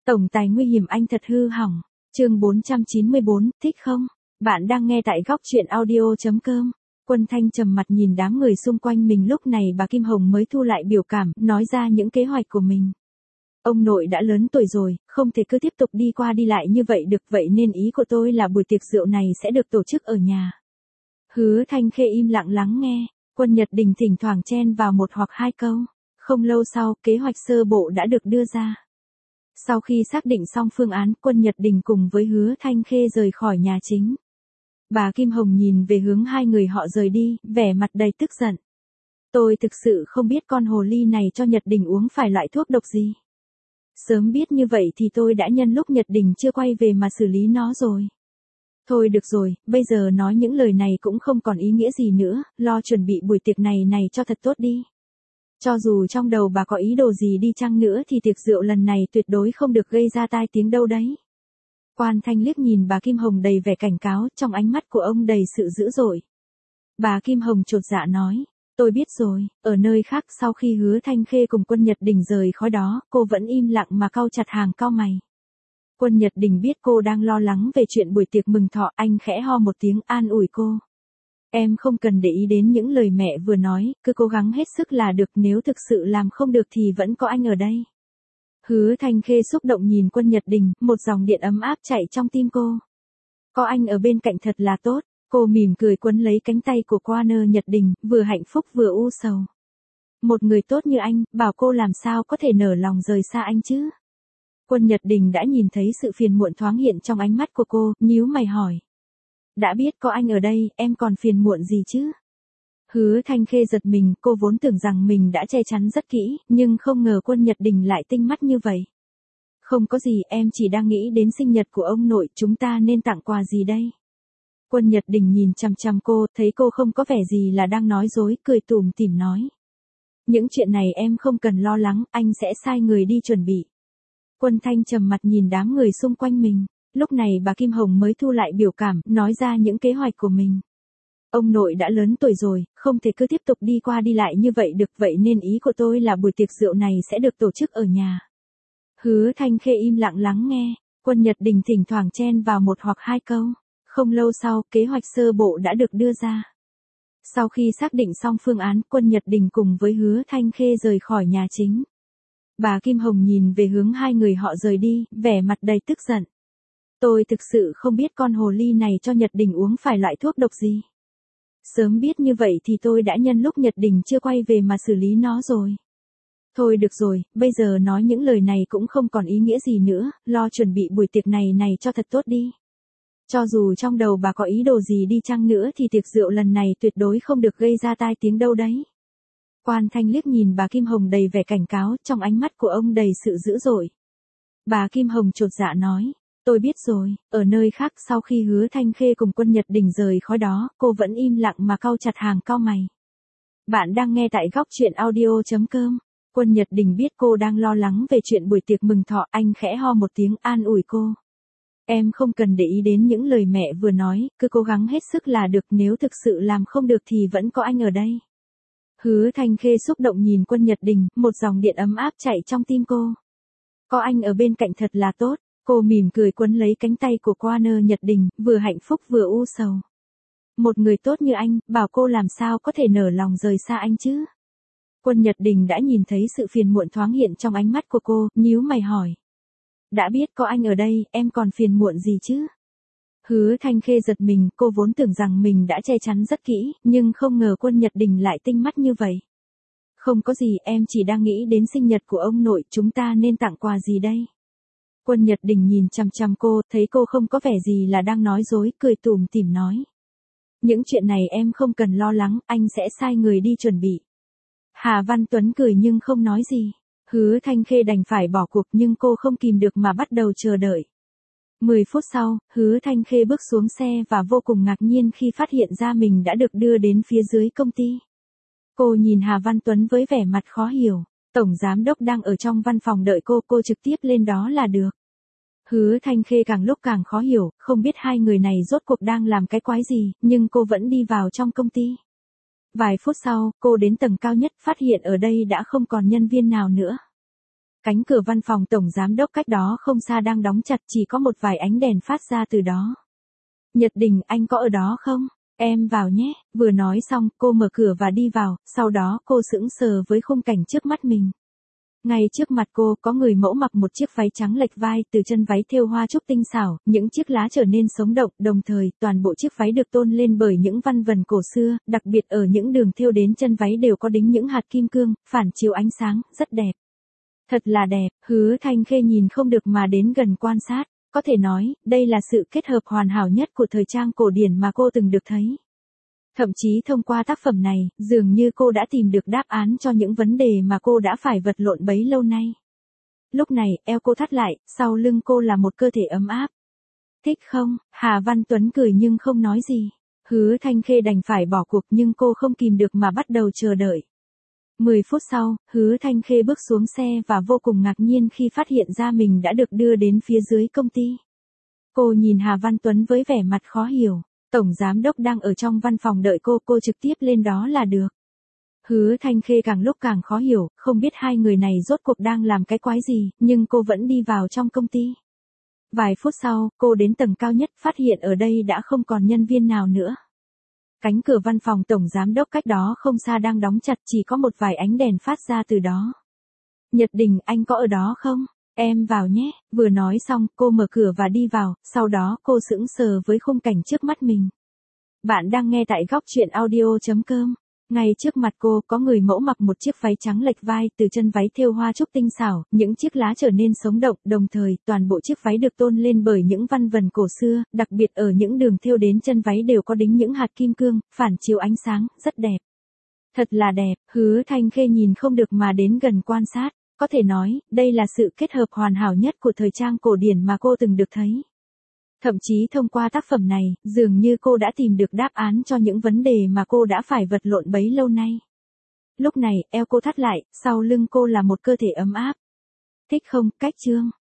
Tổng tài nguy hiểm anh thật hư hỏng. Chương 494, thích không? Bạn đang nghe tại góc truyện audio.com. Quân Thanh trầm mặt nhìn đám người xung quanh mình, lúc này bà Kim Hồng mới thu lại biểu cảm, nói ra những kế hoạch của mình. Ông nội đã lớn tuổi rồi, không thể cứ tiếp tục đi qua đi lại như vậy được, vậy nên ý của tôi là buổi tiệc rượu này sẽ được tổ chức ở nhà. Hứa Thanh Khê im lặng lắng nghe, Quân Nhật Đình thỉnh thoảng chen vào một hoặc hai câu. Không lâu sau, kế hoạch sơ bộ đã được đưa ra. Sau khi xác định xong phương án, Quân Nhật Đình cùng với Hứa Thanh Khê rời khỏi nhà chính. Bà Kim Hồng nhìn về hướng hai người họ rời đi, vẻ mặt đầy tức giận. Tôi thực sự không biết con hồ ly này cho Nhật Đình uống phải loại thuốc độc gì. Sớm biết như vậy thì tôi đã nhân lúc Nhật Đình chưa quay về mà xử lý nó rồi. Thôi được rồi, bây giờ nói những lời này cũng không còn ý nghĩa gì nữa, lo chuẩn bị buổi tiệc này cho thật tốt đi. Cho dù trong đầu bà có ý đồ gì đi chăng nữa thì tiệc rượu lần này tuyệt đối không được gây ra tai tiếng đâu đấy. Quan Thanh liếc nhìn bà Kim Hồng đầy vẻ cảnh cáo, trong ánh mắt của ông đầy sự dữ dội. Bà Kim Hồng chột dạ nói, tôi biết rồi. Ở nơi khác, sau khi Hứa Thanh Khê cùng Quân Nhật Đình rời khỏi đó, cô vẫn im lặng mà cau chặt hàng cau mày. Quân Nhật Đình biết cô đang lo lắng về chuyện buổi tiệc mừng thọ, anh khẽ ho một tiếng an ủi cô. Em không cần để ý đến những lời mẹ vừa nói, cứ cố gắng hết sức là được, nếu thực sự làm không được thì vẫn có anh ở đây. Hứa Thanh Khê xúc động nhìn Quân Nhật Đình, một dòng điện ấm áp chạy trong tim cô. Có anh ở bên cạnh thật là tốt, cô mỉm cười quấn lấy cánh tay của Warner Nhật Đình, vừa hạnh phúc vừa u sầu. Một người tốt như anh, bảo cô làm sao có thể nở lòng rời xa anh chứ? Quân Nhật Đình đã nhìn thấy sự phiền muộn thoáng hiện trong ánh mắt của cô, nhíu mày hỏi. Đã biết có anh ở đây, em còn phiền muộn gì chứ? Hứa Thanh Khê giật mình, cô vốn tưởng rằng mình đã che chắn rất kỹ, nhưng không ngờ Quân Nhật Đình lại tinh mắt như vậy. Không có gì, em chỉ đang nghĩ đến sinh nhật của ông nội, chúng ta nên tặng quà gì đây? Quân Nhật Đình nhìn chằm chằm cô, thấy cô không có vẻ gì là đang nói dối, cười tủm tỉm nói. Những chuyện này em không cần lo lắng, anh sẽ sai người đi chuẩn bị. Quân Thanh trầm mặt nhìn đám người xung quanh mình, lúc này bà Kim Hồng mới thu lại biểu cảm, nói ra những kế hoạch của mình. Ông nội đã lớn tuổi rồi, không thể cứ tiếp tục đi qua đi lại như vậy được, vậy nên ý của tôi là buổi tiệc rượu này sẽ được tổ chức ở nhà. Hứa Thanh Khê im lặng lắng nghe, Quân Nhật Đình thỉnh thoảng chen vào một hoặc hai câu. Không lâu sau, kế hoạch sơ bộ đã được đưa ra. Sau khi xác định xong phương án, Quân Nhật Đình cùng với Hứa Thanh Khê rời khỏi nhà chính. Bà Kim Hồng nhìn về hướng hai người họ rời đi, vẻ mặt đầy tức giận. Tôi thực sự không biết con hồ ly này cho Nhật Đình uống phải loại thuốc độc gì. Sớm biết như vậy thì tôi đã nhân lúc Nhật Đình chưa quay về mà xử lý nó rồi. Thôi được rồi, bây giờ nói những lời này cũng không còn ý nghĩa gì nữa, lo chuẩn bị buổi tiệc này cho thật tốt đi. Cho dù trong đầu bà có ý đồ gì đi chăng nữa thì tiệc rượu lần này tuyệt đối không được gây ra tai tiếng đâu đấy. Quan Thanh liếc nhìn bà Kim Hồng đầy vẻ cảnh cáo, trong ánh mắt của ông đầy sự dữ dội. Bà Kim Hồng chột dạ nói, tôi biết rồi. Ở nơi khác, sau khi Hứa Thanh Khê cùng Quân Nhật Đình rời khỏi đó, cô vẫn im lặng mà cau chặt hàng cau mày. Bạn đang nghe tại góc truyện audio.com. Quân Nhật Đình biết cô đang lo lắng về chuyện buổi tiệc mừng thọ, anh khẽ ho một tiếng an ủi cô. Em không cần để ý đến những lời mẹ vừa nói, cứ cố gắng hết sức là được, nếu thực sự làm không được thì vẫn có anh ở đây. Hứa Thanh Khê xúc động nhìn Quân Nhật Đình, một dòng điện ấm áp chạy trong tim cô. Có anh ở bên cạnh thật là tốt, cô mỉm cười quấn lấy cánh tay của Warner Nhật Đình, vừa hạnh phúc vừa u sầu. Một người tốt như anh, bảo cô làm sao có thể nở lòng rời xa anh chứ? Quân Nhật Đình đã nhìn thấy sự phiền muộn thoáng hiện trong ánh mắt của cô, nhíu mày hỏi. Đã biết có anh ở đây, em còn phiền muộn gì chứ? Hứa Thanh Khê giật mình, cô vốn tưởng rằng mình đã che chắn rất kỹ, nhưng không ngờ Quân Nhật Đình lại tinh mắt như vậy. Không có gì, em chỉ đang nghĩ đến sinh nhật của ông nội, chúng ta nên tặng quà gì đây? Quân Nhật Đình nhìn chằm chằm cô, thấy cô không có vẻ gì là đang nói dối, cười tủm tỉm nói. Những chuyện này em không cần lo lắng, anh sẽ sai người đi chuẩn bị. Hà Văn Tuấn cười nhưng không nói gì. Hứa Thanh Khê đành phải bỏ cuộc nhưng cô không kìm được mà bắt đầu chờ đợi. 10 phút sau, Hứa Thanh Khê bước xuống xe và vô cùng ngạc nhiên khi phát hiện ra mình đã được đưa đến phía dưới công ty. Cô nhìn Hà Văn Tuấn với vẻ mặt khó hiểu. Tổng giám đốc đang ở trong văn phòng đợi cô trực tiếp lên đó là được. Hứa Thanh Khê càng lúc càng khó hiểu, không biết hai người này rốt cuộc đang làm cái quái gì, nhưng cô vẫn đi vào trong công ty. Vài phút sau, cô đến tầng cao nhất, phát hiện ở đây đã không còn nhân viên nào nữa. Cánh cửa văn phòng tổng giám đốc cách đó không xa đang đóng chặt, chỉ có một vài ánh đèn phát ra từ đó. Nhật Đình, anh có ở đó không? Em vào nhé. Vừa nói xong, cô mở cửa và đi vào, sau đó cô sững sờ với khung cảnh trước mắt mình. Ngay trước mặt cô có người mẫu mặc một chiếc váy trắng lệch vai, từ chân váy thêu hoa trúc tinh xảo, những chiếc lá trở nên sống động, đồng thời toàn bộ chiếc váy được tôn lên bởi những văn vần cổ xưa, đặc biệt ở những đường thêu đến chân váy đều có đính những hạt kim cương, phản chiếu ánh sáng, rất đẹp. Thật là đẹp, Hứa Thanh Khê nhìn không được mà đến gần quan sát, có thể nói, đây là sự kết hợp hoàn hảo nhất của thời trang cổ điển mà cô từng được thấy. Thậm chí thông qua tác phẩm này, dường như cô đã tìm được đáp án cho những vấn đề mà cô đã phải vật lộn bấy lâu nay. Lúc này, eo cô thắt lại, sau lưng cô là một cơ thể ấm áp. Thích không? Hà Văn Tuấn cười nhưng không nói gì. Hứa Thanh Khê đành phải bỏ cuộc nhưng cô không kìm được mà bắt đầu chờ đợi. 10 phút sau, Hứa Thanh Khê bước xuống xe và vô cùng ngạc nhiên khi phát hiện ra mình đã được đưa đến phía dưới công ty. Cô nhìn Hà Văn Tuấn với vẻ mặt khó hiểu. Tổng giám đốc đang ở trong văn phòng đợi cô trực tiếp lên đó là được. Hứa Thanh Khê càng lúc càng khó hiểu, không biết hai người này rốt cuộc đang làm cái quái gì, nhưng cô vẫn đi vào trong công ty. Vài phút sau, cô đến tầng cao nhất, phát hiện ở đây đã không còn nhân viên nào nữa. Cánh cửa văn phòng tổng giám đốc cách đó không xa đang đóng chặt, chỉ có một vài ánh đèn phát ra từ đó. Nhật Đình, anh có ở đó không? Em vào nhé. Vừa nói xong, cô mở cửa và đi vào, sau đó cô sững sờ với khung cảnh trước mắt mình. Bạn đang nghe tại góc truyện audio.com. Ngay trước mặt cô có người mẫu mặc một chiếc váy trắng lệch vai, từ chân váy thêu hoa trúc tinh xảo, những chiếc lá trở nên sống động, đồng thời toàn bộ chiếc váy được tôn lên bởi những văn vần cổ xưa, đặc biệt ở những đường thêu đến chân váy đều có đính những hạt kim cương, phản chiếu ánh sáng, rất đẹp. Thật là đẹp, Hứa Thanh Khê nhìn không được mà đến gần quan sát, có thể nói, đây là sự kết hợp hoàn hảo nhất của thời trang cổ điển mà cô từng được thấy. Thậm chí thông qua tác phẩm này, dường như cô đã tìm được đáp án cho những vấn đề mà cô đã phải vật lộn bấy lâu nay. Lúc này, eo cô thắt lại, sau lưng cô là một cơ thể ấm áp. Thích không? Cách chương